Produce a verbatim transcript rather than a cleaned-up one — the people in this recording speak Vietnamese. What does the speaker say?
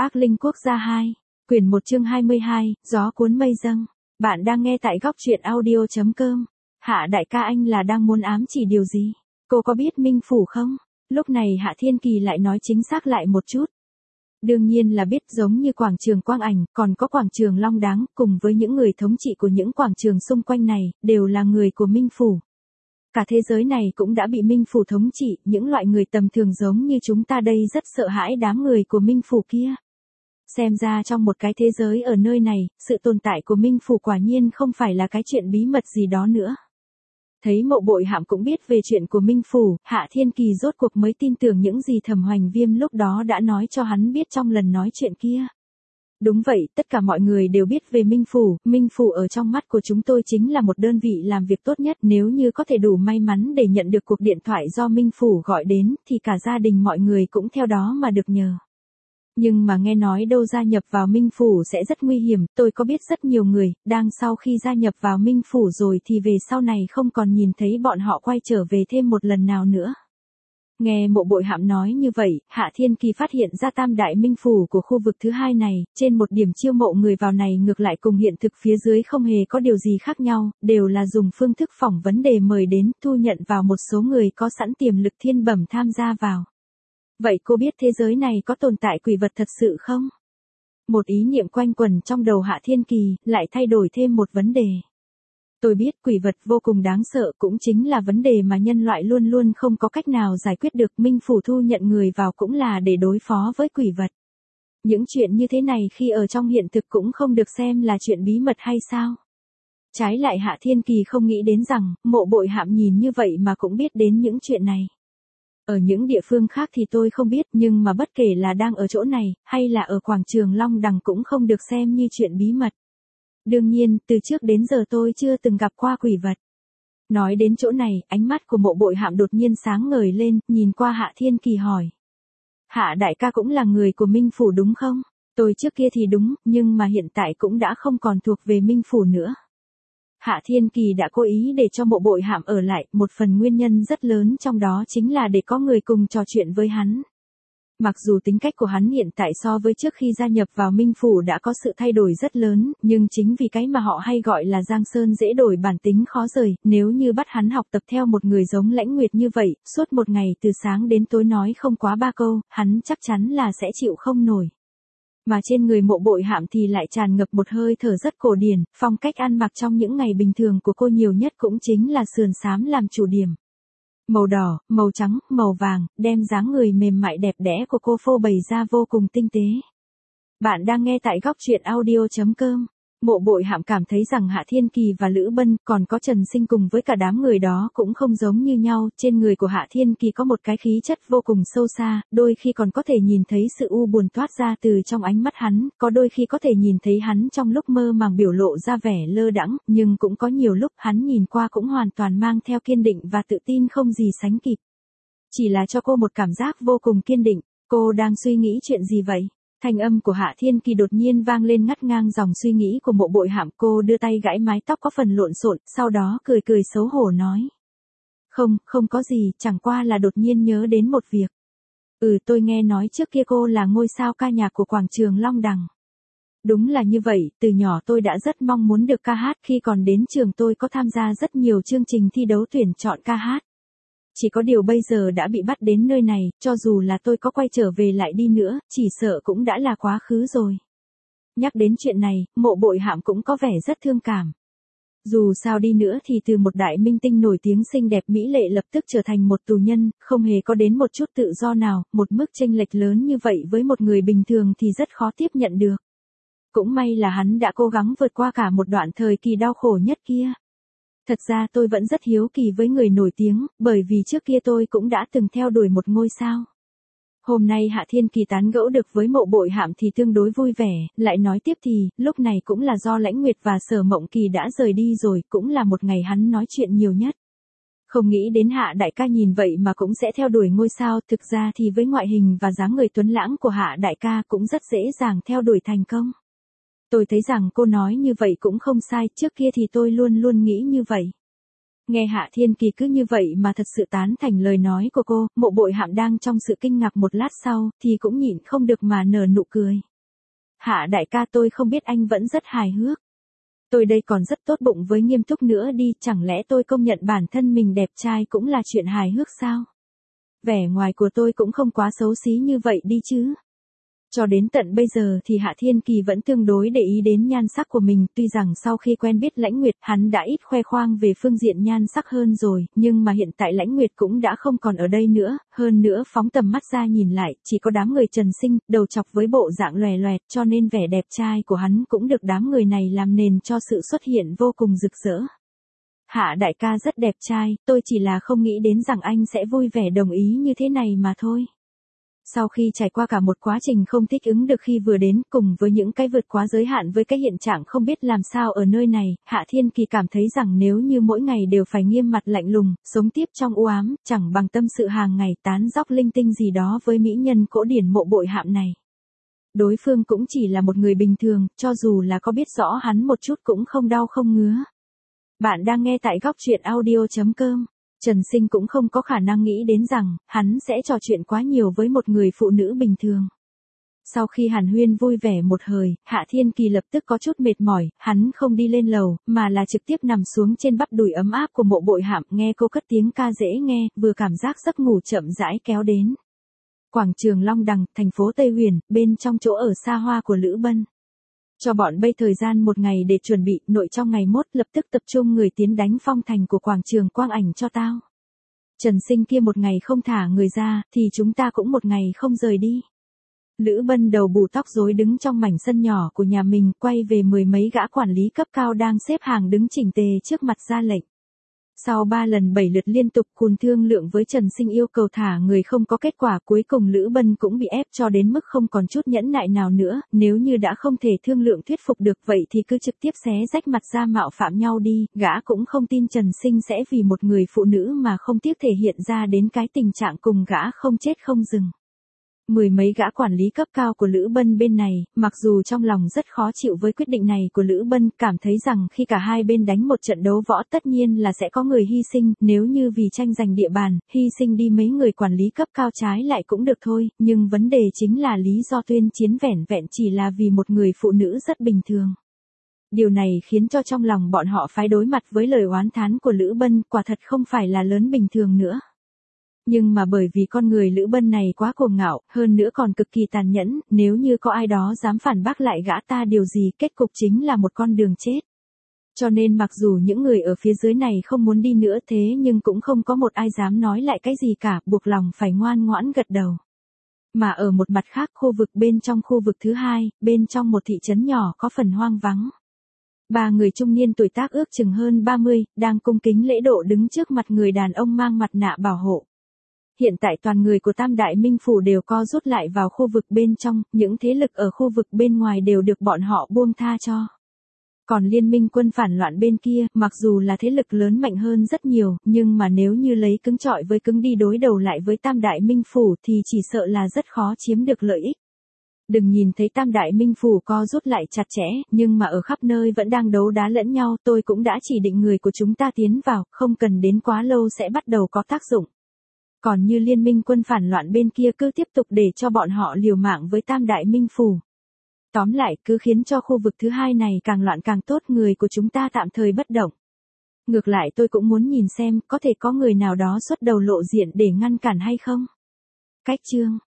Ác Linh Quốc gia hai, quyển một chương hai mươi hai, gió cuốn mây dâng. Bạn đang nghe tại góc truyện audio chấm com. Hạ đại ca, anh là đang muốn ám chỉ điều gì? Cô có biết Minh Phủ không? Lúc này Hạ Thiên Kỳ lại nói chính xác lại một chút. Đương nhiên là biết, giống như quảng trường Quang Ảnh, còn có quảng trường Long Đáng, cùng với những người thống trị của những quảng trường xung quanh này, đều là người của Minh Phủ. Cả thế giới này cũng đã bị Minh Phủ thống trị, những loại người tầm thường giống như chúng ta đây rất sợ hãi đám người của Minh Phủ kia. Xem ra trong một cái thế giới ở nơi này, sự tồn tại của Minh Phủ quả nhiên không phải là cái chuyện bí mật gì đó nữa. Thấy Mộ Bội Hạm cũng biết về chuyện của Minh Phủ, Hạ Thiên Kỳ rốt cuộc mới tin tưởng những gì Thẩm Hoành Viêm lúc đó đã nói cho hắn biết trong lần nói chuyện kia. Đúng vậy, tất cả mọi người đều biết về Minh Phủ, Minh Phủ ở trong mắt của chúng tôi chính là một đơn vị làm việc tốt nhất, nếu như có thể đủ may mắn để nhận được cuộc điện thoại do Minh Phủ gọi đến, thì cả gia đình mọi người cũng theo đó mà được nhờ. Nhưng mà nghe nói đâu gia nhập vào Minh Phủ sẽ rất nguy hiểm, tôi có biết rất nhiều người, đang sau khi gia nhập vào Minh Phủ rồi thì về sau này không còn nhìn thấy bọn họ quay trở về thêm một lần nào nữa. Nghe Mộ Bội Hạm nói như vậy, Hạ Thiên Kỳ phát hiện ra tam đại Minh Phủ của khu vực thứ hai này, trên một điểm chiêu mộ người vào này ngược lại cùng hiện thực phía dưới không hề có điều gì khác nhau, đều là dùng phương thức phỏng vấn đề mời đến, thu nhận vào một số người có sẵn tiềm lực thiên bẩm tham gia vào. Vậy cô biết thế giới này có tồn tại quỷ vật thật sự không? Một ý niệm quanh quẩn trong đầu Hạ Thiên Kỳ, lại thay đổi thêm một vấn đề. Tôi biết quỷ vật vô cùng đáng sợ, cũng chính là vấn đề mà nhân loại luôn luôn không có cách nào giải quyết được. Minh Phủ thu nhận người vào cũng là để đối phó với quỷ vật. Những chuyện như thế này khi ở trong hiện thực cũng không được xem là chuyện bí mật hay sao? Trái lại Hạ Thiên Kỳ không nghĩ đến rằng, Mộ Bội Hạm nhìn như vậy mà cũng biết đến những chuyện này. Ở những địa phương khác thì tôi không biết, nhưng mà bất kể là đang ở chỗ này, hay là ở quảng trường Long Đằng cũng không được xem như chuyện bí mật. Đương nhiên, từ trước đến giờ tôi chưa từng gặp qua quỷ vật. Nói đến chỗ này, ánh mắt của Mộ Bội Hạm đột nhiên sáng ngời lên, nhìn qua Hạ Thiên Kỳ hỏi. Hạ đại ca cũng là người của Minh Phủ đúng không? Tôi trước kia thì đúng, nhưng mà hiện tại cũng đã không còn thuộc về Minh Phủ nữa. Hạ Thiên Kỳ đã cố ý để cho Mộ Bội Hạm ở lại, một phần nguyên nhân rất lớn trong đó chính là để có người cùng trò chuyện với hắn. Mặc dù tính cách của hắn hiện tại so với trước khi gia nhập vào Minh Phủ đã có sự thay đổi rất lớn, nhưng chính vì cái mà họ hay gọi là Giang Sơn dễ đổi bản tính khó rời, nếu như bắt hắn học tập theo một người giống Lãnh Nguyệt như vậy, suốt một ngày từ sáng đến tối nói không quá ba câu, hắn chắc chắn là sẽ chịu không nổi. Mà trên người Mộ Bội Hạm thì lại tràn ngập một hơi thở rất cổ điển, phong cách ăn mặc trong những ngày bình thường của cô nhiều nhất cũng chính là sườn xám làm chủ điểm. Màu đỏ, màu trắng, màu vàng, đem dáng người mềm mại đẹp đẽ của cô phô bày ra vô cùng tinh tế. Bạn đang nghe tại góc truyện audio chấm com. Mộ Bội Hạm cảm thấy rằng Hạ Thiên Kỳ và Lữ Bân, còn có Trần Sinh cùng với cả đám người đó cũng không giống như nhau, trên người của Hạ Thiên Kỳ có một cái khí chất vô cùng sâu xa, đôi khi còn có thể nhìn thấy sự u buồn toát ra từ trong ánh mắt hắn, có đôi khi có thể nhìn thấy hắn trong lúc mơ màng biểu lộ ra vẻ lơ đãng, nhưng cũng có nhiều lúc hắn nhìn qua cũng hoàn toàn mang theo kiên định và tự tin không gì sánh kịp. Chỉ là cho cô một cảm giác vô cùng kiên định. Cô đang suy nghĩ chuyện gì vậy? Thanh âm của Hạ Thiên Kỳ đột nhiên vang lên ngắt ngang dòng suy nghĩ của Mộ Bội Hạm. Cô đưa tay gãi mái tóc có phần lộn xộn, sau đó cười cười xấu hổ nói. Không, không có gì, chẳng qua là đột nhiên nhớ đến một việc. Ừ, tôi nghe nói trước kia cô là ngôi sao ca nhạc của quảng trường Long Đằng. Đúng là như vậy, từ nhỏ tôi đã rất mong muốn được ca hát, khi còn đến trường tôi có tham gia rất nhiều chương trình thi đấu tuyển chọn ca hát. Chỉ có điều bây giờ đã bị bắt đến nơi này, cho dù là tôi có quay trở về lại đi nữa, chỉ sợ cũng đã là quá khứ rồi. Nhắc đến chuyện này, Mộ Bội Hạm cũng có vẻ rất thương cảm. Dù sao đi nữa thì từ một đại minh tinh nổi tiếng xinh đẹp mỹ lệ lập tức trở thành một tù nhân, không hề có đến một chút tự do nào, một mức chênh lệch lớn như vậy với một người bình thường thì rất khó tiếp nhận được. Cũng may là hắn đã cố gắng vượt qua cả một đoạn thời kỳ đau khổ nhất kia. Thật ra tôi vẫn rất hiếu kỳ với người nổi tiếng, bởi vì trước kia tôi cũng đã từng theo đuổi một ngôi sao. Hôm nay Hạ Thiên Kỳ tán gẫu được với Mộ Bội Hạm thì tương đối vui vẻ, lại nói tiếp thì, lúc này cũng là do Lãnh Nguyệt và Sở Mộng Kỳ đã rời đi rồi, cũng là một ngày hắn nói chuyện nhiều nhất. Không nghĩ đến Hạ đại ca nhìn vậy mà cũng sẽ theo đuổi ngôi sao, thực ra thì với ngoại hình và dáng người tuấn lãng của Hạ đại ca cũng rất dễ dàng theo đuổi thành công. Tôi thấy rằng cô nói như vậy cũng không sai, trước kia thì tôi luôn luôn nghĩ như vậy. Nghe Hạ Thiên Kỳ cứ như vậy mà thật sự tán thành lời nói của cô, Mộ Bội Hạm đang trong sự kinh ngạc một lát sau, thì cũng nhịn không được mà nở nụ cười. Hạ đại ca, tôi không biết anh vẫn rất hài hước. Tôi đây còn rất tốt bụng với nghiêm túc nữa đi, chẳng lẽ tôi công nhận bản thân mình đẹp trai cũng là chuyện hài hước sao? Vẻ ngoài của tôi cũng không quá xấu xí như vậy đi chứ. Cho đến tận bây giờ thì Hạ Thiên Kỳ vẫn tương đối để ý đến nhan sắc của mình, tuy rằng sau khi quen biết Lãnh Nguyệt, hắn đã ít khoe khoang về phương diện nhan sắc hơn rồi, nhưng mà hiện tại Lãnh Nguyệt cũng đã không còn ở đây nữa, hơn nữa phóng tầm mắt ra nhìn lại, chỉ có đám người Trần Sinh, đầu chọc với bộ dạng lòe loẹt, cho nên vẻ đẹp trai của hắn cũng được đám người này làm nền cho sự xuất hiện vô cùng rực rỡ. Hạ đại ca rất đẹp trai, tôi chỉ là không nghĩ đến rằng anh sẽ vui vẻ đồng ý như thế này mà thôi. Sau khi trải qua cả một quá trình không thích ứng được khi vừa đến, cùng với những cái vượt quá giới hạn với cái hiện trạng không biết làm sao ở nơi này, Hạ Thiên Kỳ cảm thấy rằng nếu như mỗi ngày đều phải nghiêm mặt lạnh lùng, sống tiếp trong u ám, chẳng bằng tâm sự hàng ngày tán dóc linh tinh gì đó với mỹ nhân cổ điển mộ bội hạm này. Đối phương cũng chỉ là một người bình thường, cho dù là có biết rõ hắn một chút cũng không đau không ngứa. Bạn đang nghe tại góc truyện audio chấm com. Trần Sinh cũng không có khả năng nghĩ đến rằng, hắn sẽ trò chuyện quá nhiều với một người phụ nữ bình thường. Sau khi hàn huyên vui vẻ một hồi, Hạ Thiên Kỳ lập tức có chút mệt mỏi, hắn không đi lên lầu, mà là trực tiếp nằm xuống trên bắp đùi ấm áp của mộ bội hạm, nghe cô cất tiếng ca dễ nghe, vừa cảm giác giấc ngủ chậm rãi kéo đến. Quảng trường Long Đằng, thành phố Tây Huyền, bên trong chỗ ở xa hoa của Lữ Bân. Cho bọn bây thời gian một ngày để chuẩn bị, nội trong ngày mốt lập tức tập trung người tiến đánh phong thành của quảng trường Quang Ảnh cho tao. Trần Sinh kia một ngày không thả người ra, thì chúng ta cũng một ngày không rời đi. Lữ Bân đầu bù tóc rối đứng trong mảnh sân nhỏ của nhà mình, quay về mười mấy gã quản lý cấp cao đang xếp hàng đứng chỉnh tề trước mặt ra lệnh. Sau ba lần bảy lượt liên tục cùn thương lượng với Trần Sinh yêu cầu thả người không có kết quả, cuối cùng Lữ Bân cũng bị ép cho đến mức không còn chút nhẫn nại nào nữa, nếu như đã không thể thương lượng thuyết phục được vậy thì cứ trực tiếp xé rách mặt ra mạo phạm nhau đi, gã cũng không tin Trần Sinh sẽ vì một người phụ nữ mà không tiếc thể hiện ra đến cái tình trạng cùng gã không chết không dừng. Mười mấy gã quản lý cấp cao của Lữ Bân bên này, mặc dù trong lòng rất khó chịu với quyết định này của Lữ Bân, cảm thấy rằng khi cả hai bên đánh một trận đấu võ tất nhiên là sẽ có người hy sinh, nếu như vì tranh giành địa bàn, hy sinh đi mấy người quản lý cấp cao trái lại cũng được thôi, nhưng vấn đề chính là lý do tuyên chiến vẻn vẹn chỉ là vì một người phụ nữ rất bình thường. Điều này khiến cho trong lòng bọn họ phải đối mặt với lời oán thán của Lữ Bân, quả thật không phải là lớn bình thường nữa. Nhưng mà bởi vì con người Lữ Bân này quá cuồng ngạo, hơn nữa còn cực kỳ tàn nhẫn, nếu như có ai đó dám phản bác lại gã ta điều gì, kết cục chính là một con đường chết. Cho nên mặc dù những người ở phía dưới này không muốn đi nữa thế nhưng cũng không có một ai dám nói lại cái gì cả, buộc lòng phải ngoan ngoãn gật đầu. Mà ở một mặt khác, khu vực bên trong khu vực thứ hai, bên trong một thị trấn nhỏ có phần hoang vắng. Ba người trung niên tuổi tác ước chừng hơn ba mươi, đang cung kính lễ độ đứng trước mặt người đàn ông mang mặt nạ bảo hộ. Hiện tại toàn người của Tam Đại Minh Phủ đều co rút lại vào khu vực bên trong, những thế lực ở khu vực bên ngoài đều được bọn họ buông tha cho. Còn liên minh quân phản loạn bên kia, mặc dù là thế lực lớn mạnh hơn rất nhiều, nhưng mà nếu như lấy cứng trọi với cứng đi đối đầu lại với Tam Đại Minh Phủ thì chỉ sợ là rất khó chiếm được lợi ích. Đừng nhìn thấy Tam Đại Minh Phủ co rút lại chặt chẽ, nhưng mà ở khắp nơi vẫn đang đấu đá lẫn nhau, tôi cũng đã chỉ định người của chúng ta tiến vào, không cần đến quá lâu sẽ bắt đầu có tác dụng. Còn như liên minh quân phản loạn bên kia cứ tiếp tục để cho bọn họ liều mạng với Tam Đại Minh Phủ. Tóm lại cứ khiến cho khu vực thứ hai này càng loạn càng tốt, người của chúng ta tạm thời bất động. Ngược lại tôi cũng muốn nhìn xem có thể có người nào đó xuất đầu lộ diện để ngăn cản hay không. Cách chương